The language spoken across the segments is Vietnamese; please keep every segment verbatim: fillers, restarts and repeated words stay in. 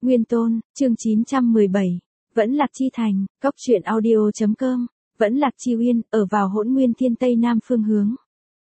Nguyên Tôn, chương chín trăm mười bảy. Vẫn Lạc Chi Thành, Cốc Truyện Audio chấm com. Vẫn Lạc Chi Uyên, ở vào Hỗn Nguyên Thiên Tây Nam phương hướng.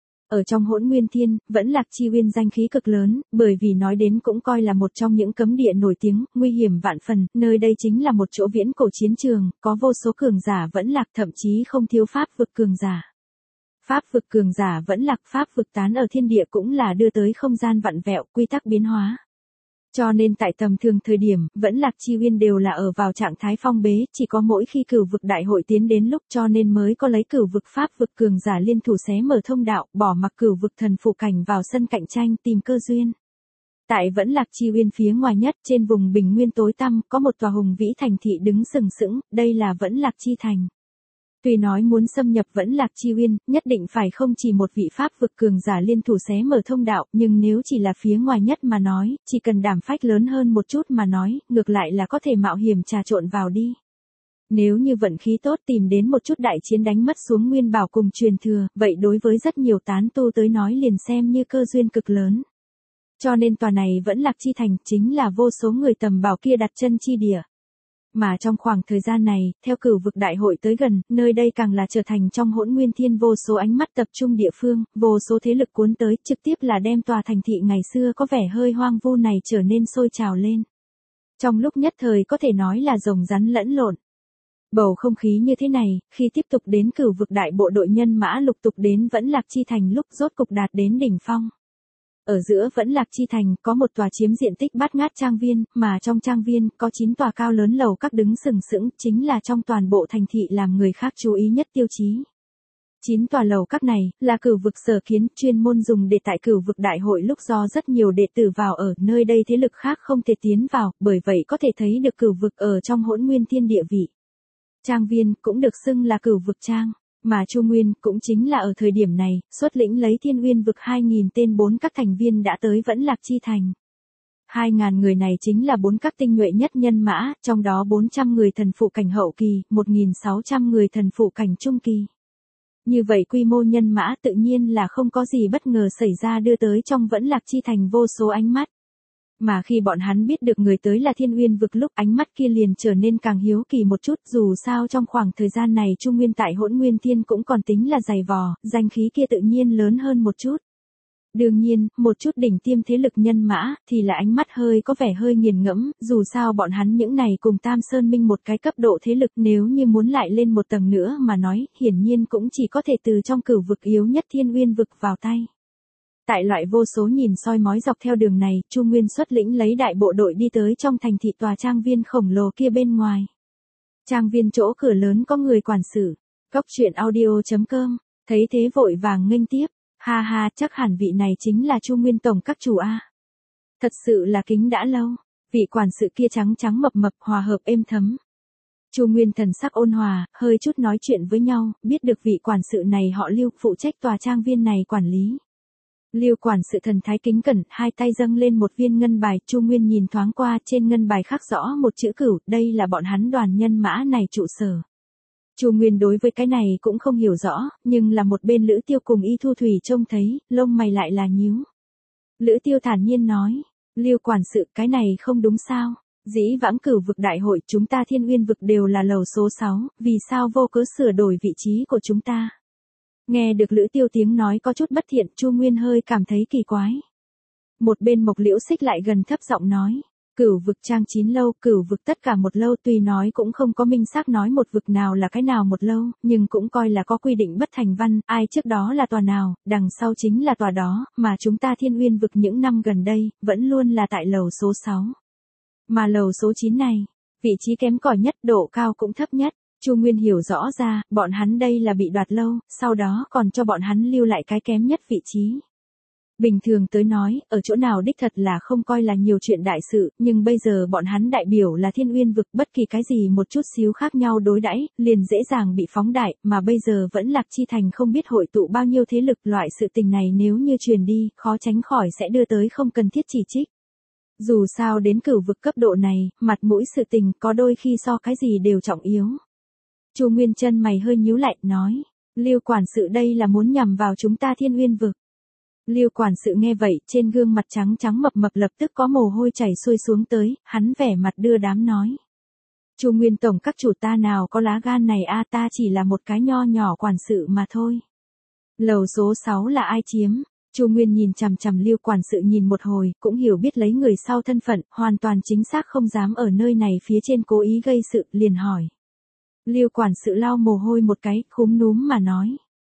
Ở trong Hỗn Nguyên Thiên, Vẫn Lạc Chi Uyên danh khí cực lớn, bởi vì nói đến cũng coi là một trong những cấm địa nổi tiếng, nguy hiểm vạn phần, nơi đây chính là một chỗ viễn cổ chiến trường, có vô số cường giả Vẫn Lạc, thậm chí không thiếu pháp vực cường giả. Pháp vực cường giả Vẫn Lạc, pháp vực tán ở thiên địa cũng là đưa tới không gian vặn vẹo, quy tắc biến hóa. Cho nên tại tầm thường thời điểm, Vẫn Lạc Chi Uyên đều là ở vào trạng thái phong bế, chỉ có mỗi khi cửu vực đại hội tiến đến lúc cho nên mới có lấy cửu vực pháp vực cường giả liên thủ xé mở thông đạo, bỏ mặc cửu vực thần phụ cảnh vào sân cạnh tranh tìm cơ duyên. Tại Vẫn Lạc Chi Uyên phía ngoài nhất, trên vùng bình nguyên tối tăm, có một tòa hùng vĩ thành thị đứng sừng sững, đây là Vẫn Lạc Chi Thành. Tuy nói muốn xâm nhập Vẫn Lạc Chi Uyên, nhất định phải không chỉ một vị pháp vực cường giả liên thủ xé mở thông đạo, nhưng nếu chỉ là phía ngoài nhất mà nói, chỉ cần đảm phách lớn hơn một chút mà nói, ngược lại là có thể mạo hiểm trà trộn vào đi. Nếu như vận khí tốt tìm đến một chút đại chiến đánh mất xuống nguyên bảo cùng truyền thừa, vậy đối với rất nhiều tán tu tới nói liền xem như cơ duyên cực lớn. Cho nên tòa này Vẫn Lạc Chi Thành chính là vô số người tầm bảo kia đặt chân chi địa. Mà trong khoảng thời gian này, theo cửu vực đại hội tới gần, nơi đây càng là trở thành trong Hỗn Nguyên Thiên vô số ánh mắt tập trung địa phương, vô số thế lực cuốn tới, trực tiếp là đem tòa thành thị ngày xưa có vẻ hơi hoang vu này trở nên sôi trào lên. Trong lúc nhất thời có thể nói là rồng rắn lẫn lộn. Bầu không khí như thế này, khi tiếp tục đến cửu vực đại bộ đội nhân mã lục tục đến Vẫn Lạc Chi Thành lúc rốt cục đạt đến đỉnh phong. Ở giữa Vẫn Lạc Chi Thành có một tòa chiếm diện tích bát ngát trang viên, mà trong trang viên có chín tòa cao lớn lầu các đứng sừng sững, chính là trong toàn bộ thành thị làm người khác chú ý nhất tiêu chí. Chín tòa lầu các này là cửu vực sở kiến, chuyên môn dùng để tại cửu vực đại hội lúc do rất nhiều đệ tử vào ở nơi đây thế lực khác không thể tiến vào, bởi vậy có thể thấy được cửu vực ở trong Hỗn Nguyên Thiên địa vị. Trang viên cũng được xưng là cửu vực trang. Mà Chu Nguyên cũng chính là ở thời điểm này, xuất lĩnh lấy Thiên Uyên vực hai nghìn tên bốn các thành viên đã tới Vẫn Lạc Chi Thành. hai nghìn người này chính là bốn các tinh nhuệ nhất nhân mã, trong đó bốn trăm người thần phụ cảnh hậu kỳ, một nghìn sáu trăm người thần phụ cảnh trung kỳ. Như vậy quy mô nhân mã tự nhiên là không có gì bất ngờ xảy ra đưa tới trong Vẫn Lạc Chi Thành vô số ánh mắt. Mà khi bọn hắn biết được người tới là Thiên Uyên vực lúc ánh mắt kia liền trở nên càng hiếu kỳ một chút, dù sao trong khoảng thời gian này Trung Nguyên tại Hỗn Nguyên Thiên cũng còn tính là dày vò, danh khí kia tự nhiên lớn hơn một chút. Đương nhiên, một chút đỉnh tiêm thế lực nhân mã, thì là ánh mắt hơi có vẻ hơi nghiền ngẫm, dù sao bọn hắn những này cùng Tam Sơn Minh một cái cấp độ thế lực nếu như muốn lại lên một tầng nữa mà nói, hiển nhiên cũng chỉ có thể từ trong cửu vực yếu nhất Thiên Uyên vực vào tay. Tại loại vô số nhìn soi mói dọc theo đường này, Chu Nguyên xuất lĩnh lấy đại bộ đội đi tới trong thành thị tòa trang viên khổng lồ kia bên ngoài. Trang viên chỗ cửa lớn có người quản sự. Cốc Truyện Audio chấm com, thấy thế vội vàng nghênh tiếp, ha ha, chắc hẳn vị này chính là Chu Nguyên tổng các chủ a. Thật sự là kính đã lâu, vị quản sự kia trắng trắng mập mập hòa hợp êm thấm. Chu Nguyên thần sắc ôn hòa, hơi chút nói chuyện với nhau, biết được vị quản sự này họ Lưu, phụ trách tòa trang viên này quản lý. Lưu quản sự thần thái kính cẩn, hai tay dâng lên một viên ngân bài, Chu Nguyên nhìn thoáng qua, trên ngân bài khắc rõ một chữ cửu, đây là bọn hắn đoàn nhân mã này trụ sở. Chu Nguyên đối với cái này cũng không hiểu rõ, nhưng là một bên Lữ Tiêu cùng Y Thu Thủy trông thấy, lông mày lại là nhíu. Lữ Tiêu thản nhiên nói, Lưu quản sự, cái này không đúng sao? Dĩ vãng cửu vực đại hội chúng ta Thiên Uyên vực đều là lầu số sáu, vì sao vô cớ sửa đổi vị trí của chúng ta? Nghe được Lữ Tiêu tiếng nói có chút bất thiện, Chu Nguyên hơi cảm thấy kỳ quái. Một bên Mộc Liễu Xích lại gần thấp giọng nói, cửu vực trang chín lâu, cửu vực tất cả một lâu, tuy nói cũng không có minh xác nói một vực nào là cái nào một lâu, nhưng cũng coi là có quy định bất thành văn, ai trước đó là tòa nào, đằng sau chính là tòa đó, mà chúng ta Thiên Uyên vực những năm gần đây, vẫn luôn là tại lầu số sáu. Mà lầu số chín này, vị trí kém cỏi nhất, độ cao cũng thấp nhất. Chu Nguyên hiểu rõ ra, bọn hắn đây là bị đoạt lâu, sau đó còn cho bọn hắn lưu lại cái kém nhất vị trí. Bình thường tới nói, ở chỗ nào đích thật là không coi là nhiều chuyện đại sự, nhưng bây giờ bọn hắn đại biểu là Thiên Uyên vực, bất kỳ cái gì một chút xíu khác nhau đối đãi, liền dễ dàng bị phóng đại, mà bây giờ Vẫn Lạc Chi Thành không biết hội tụ bao nhiêu thế lực, loại sự tình này nếu như truyền đi, khó tránh khỏi sẽ đưa tới không cần thiết chỉ trích. Dù sao đến cửu vực cấp độ này, mặt mũi sự tình có đôi khi so cái gì đều trọng yếu. Chu Nguyên chân mày hơi nhíu lại, nói, Lưu quản sự đây là muốn nhằm vào chúng ta Thiên Uyên vực. Lưu quản sự nghe vậy, trên gương mặt trắng trắng mập mập lập tức có mồ hôi chảy xuôi xuống tới, hắn vẻ mặt đưa đám nói. Chu Nguyên tổng các chủ ta nào có lá gan này a, ta chỉ là một cái nho nhỏ quản sự mà thôi. Lầu số sáu là ai chiếm? Chu Nguyên nhìn chằm chằm Lưu quản sự nhìn một hồi, cũng hiểu biết lấy người sau thân phận, hoàn toàn chính xác không dám ở nơi này phía trên cố ý gây sự, liền hỏi. Lưu quản sự lau mồ hôi một cái, khúm núm mà nói.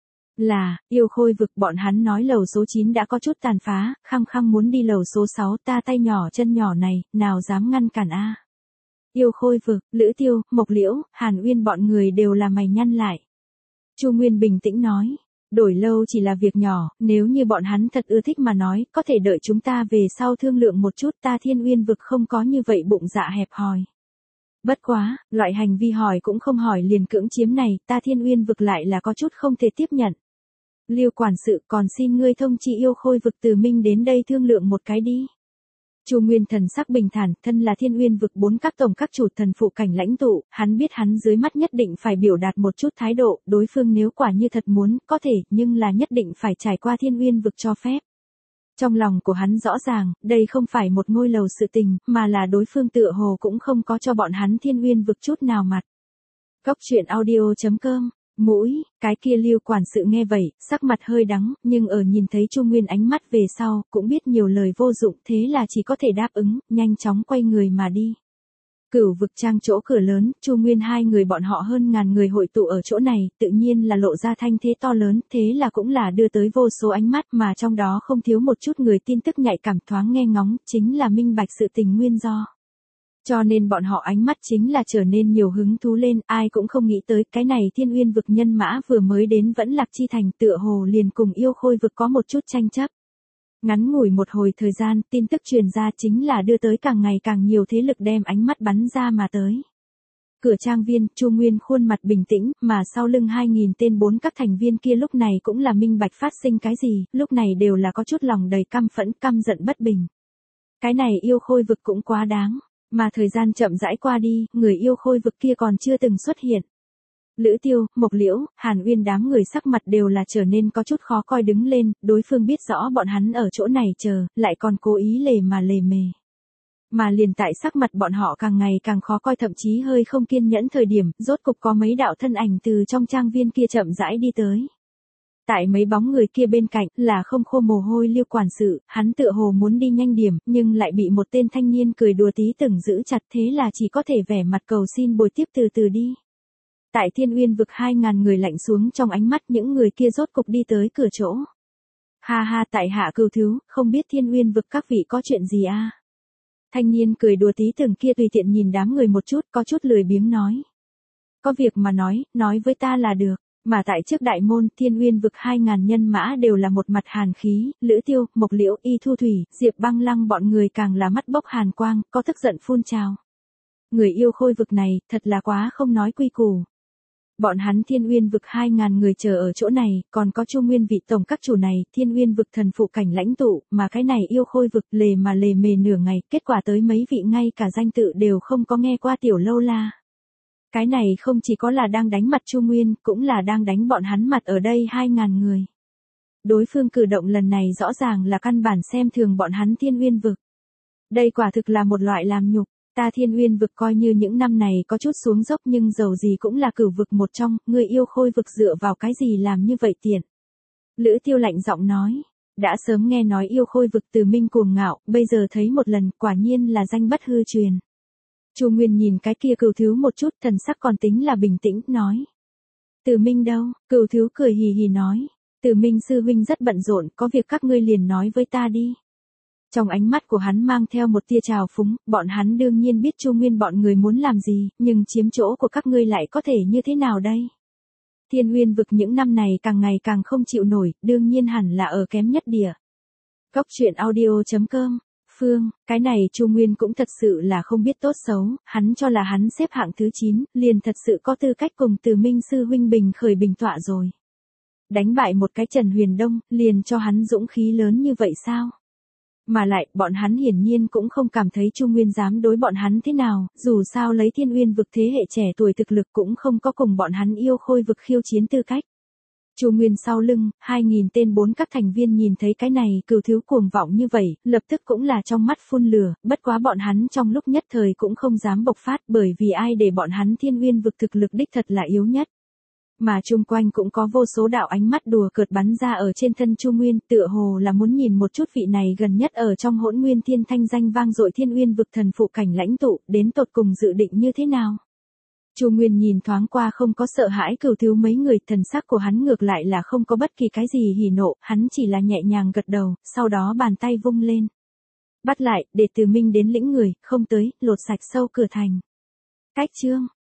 Là, yêu khôi vực, bọn hắn nói lầu số chín đã có chút tàn phá, khăng khăng muốn đi lầu số sáu, ta tay nhỏ chân nhỏ này, nào dám ngăn cản a. Yêu khôi vực, Lữ Tiêu, Mộc Liễu, Hàn Uyên bọn người đều là mày nhăn lại. Chu Nguyên bình tĩnh nói. Đổi lâu chỉ là việc nhỏ, nếu như bọn hắn thật ưa thích mà nói, có thể đợi chúng ta về sau thương lượng một chút, ta Thiên Uyên vực không có như vậy bụng dạ hẹp hòi. Bất quá, loại hành vi hỏi cũng không hỏi liền cưỡng chiếm này, ta Thiên Uyên vực lại là có chút không thể tiếp nhận. Lưu quản sự, còn xin ngươi thông chi yêu khôi vực Từ Minh đến đây thương lượng một cái đi. Chu Nguyên thần sắc bình thản, thân là Thiên Uyên vực bốn các tổng các chủ thần phụ cảnh lãnh tụ, hắn biết hắn dưới mắt nhất định phải biểu đạt một chút thái độ, đối phương nếu quả như thật muốn, có thể, nhưng là nhất định phải trải qua Thiên Uyên vực cho phép. Trong lòng của hắn rõ ràng, đây không phải một ngôi lầu sự tình, mà là đối phương tựa hồ cũng không có cho bọn hắn Thiên Uyên vực chút nào mặt. Cốc truyện audio chấm com. Mũi, cái kia Lưu quản sự nghe vậy, sắc mặt hơi đắng, nhưng ở nhìn thấy Chu Nguyên ánh mắt về sau, cũng biết nhiều lời vô dụng, thế là chỉ có thể đáp ứng, nhanh chóng quay người mà đi. Cửu vực trang chỗ cửa lớn, Chu Nguyên hai người bọn họ hơn ngàn người hội tụ ở chỗ này, tự nhiên là lộ ra thanh thế to lớn, thế là cũng là đưa tới vô số ánh mắt mà trong đó không thiếu một chút người tin tức nhạy cảm thoáng nghe ngóng, chính là minh bạch sự tình nguyên do. Cho nên bọn họ ánh mắt chính là trở nên nhiều hứng thú lên, ai cũng không nghĩ tới cái này Thiên Uyên vực nhân mã vừa mới đến vẫn Lạc Chi Thành tựa hồ liền cùng yêu khôi vực có một chút tranh chấp. Ngắn ngủi một hồi thời gian, tin tức truyền ra chính là đưa tới càng ngày càng nhiều thế lực đem ánh mắt bắn ra mà tới. Cửa trang viên, Chu Nguyên khuôn mặt bình tĩnh, mà sau lưng hai nghìn tên bốn các thành viên kia lúc này cũng là minh bạch phát sinh cái gì, lúc này đều là có chút lòng đầy căm phẫn, căm giận bất bình. Cái này yêu khôi vực cũng quá đáng. Mà thời gian chậm rãi qua đi, người yêu khôi vực kia còn chưa từng xuất hiện. Lữ Tiêu, Mộc Liễu, Hàn Uyên đám người sắc mặt đều là trở nên có chút khó coi đứng lên, đối phương biết rõ bọn hắn ở chỗ này chờ, lại còn cố ý lề mà lề mề. Mà liền tại sắc mặt bọn họ càng ngày càng khó coi thậm chí hơi không kiên nhẫn thời điểm, rốt cục có mấy đạo thân ảnh từ trong trang viên kia chậm rãi đi tới. Tại mấy bóng người kia bên cạnh là không khô mồ hôi Lưu quản sự, hắn tựa hồ muốn đi nhanh điểm, nhưng lại bị một tên thanh niên cười đùa tí từng giữ chặt thế là chỉ có thể vẻ mặt cầu xin bồi tiếp từ từ đi. Tại Thiên Uyên vực hai ngàn người lạnh xuống trong ánh mắt những người kia rốt cục đi tới cửa chỗ. Ha ha, tại hạ cừu thiếu, không biết Thiên Uyên vực các vị có chuyện gì a? À? Thanh niên cười đùa tí từng kia tùy tiện nhìn đám người một chút, có chút lười biếng nói. Có việc mà nói, nói với ta là được. Mà tại trước đại môn, Thiên Uyên vực hai ngàn nhân mã đều là một mặt hàn khí, Lữ Tiêu, Mộc Liễu, Y Thu Thủy, Diệp Băng Lăng bọn người càng là mắt bốc hàn quang, có tức giận phun trào. Người yêu khôi vực này, thật là quá không nói quy củ. Bọn hắn Thiên Uyên vực hai ngàn người chờ ở chỗ này, còn có Chu Nguyên vị tổng các chủ này, Thiên Uyên vực thần phụ cảnh lãnh tụ, mà cái này yêu khôi vực lề mà lề mề nửa ngày, kết quả tới mấy vị ngay cả danh tự đều không có nghe qua tiểu lâu la. Cái này không chỉ có là đang đánh mặt Chu Nguyên, cũng là đang đánh bọn hắn mặt ở đây hai ngàn người. Đối phương cử động lần này rõ ràng là căn bản xem thường bọn hắn Thiên Uyên vực. Đây quả thực là một loại làm nhục, ta Thiên Uyên vực coi như những năm này có chút xuống dốc nhưng dầu gì cũng là cửu vực một trong, người yêu khôi vực dựa vào cái gì làm như vậy tiện. Lữ Tiêu lạnh giọng nói, đã sớm nghe nói yêu khôi vực Từ Minh cuồng ngạo, bây giờ thấy một lần quả nhiên là danh bất hư truyền. Chu Nguyên nhìn cái kia cừu thiếu một chút, thần sắc còn tính là bình tĩnh, nói. Từ Minh đâu? Cừu thiếu cười hì hì nói. Từ Minh sư huynh rất bận rộn, có việc các ngươi liền nói với ta đi. Trong ánh mắt của hắn mang theo một tia trào phúng, bọn hắn đương nhiên biết Chu Nguyên bọn người muốn làm gì, nhưng chiếm chỗ của các ngươi lại có thể như thế nào đây? Thiên Uyên vực những năm này càng ngày càng không chịu nổi, đương nhiên hẳn là ở kém nhất địa. Cốc truyện audio chấm com. Phương, cái này Chu Nguyên cũng thật sự là không biết tốt xấu, hắn cho là hắn xếp hạng thứ chín, liền thật sự có tư cách cùng Từ Minh sư huynh bình khởi bình tọa rồi. Đánh bại một cái Trần Huyền Đông, liền cho hắn dũng khí lớn như vậy sao? Mà lại, bọn hắn hiển nhiên cũng không cảm thấy Chu Nguyên dám đối bọn hắn thế nào, dù sao lấy Thiên Uyên vực thế hệ trẻ tuổi thực lực cũng không có cùng bọn hắn yêu khôi vực khiêu chiến tư cách. Chu Nguyên sau lưng, hai nghìn tên bốn các thành viên nhìn thấy cái này cừu thiếu cuồng vọng như vậy, lập tức cũng là trong mắt phun lửa, bất quá bọn hắn trong lúc nhất thời cũng không dám bộc phát bởi vì ai để bọn hắn Thiên Uyên vực thực lực đích thật là yếu nhất. Mà chung quanh cũng có vô số đạo ánh mắt đùa cợt bắn ra ở trên thân Chu Nguyên, tựa hồ là muốn nhìn một chút vị này gần nhất ở trong Hỗn Nguyên Thiên thanh danh vang dội Thiên Uyên vực thần phụ cảnh lãnh tụ, đến tột cùng dự định như thế nào. Chu Nguyên nhìn thoáng qua không có sợ hãi cừu thiếu mấy người, thần sắc của hắn ngược lại là không có bất kỳ cái gì hỉ nộ, hắn chỉ là nhẹ nhàng gật đầu, sau đó bàn tay vung lên. Bắt lại, để Từ Minh đến lĩnh người, không tới, lột sạch sâu cửa thành. Cách chương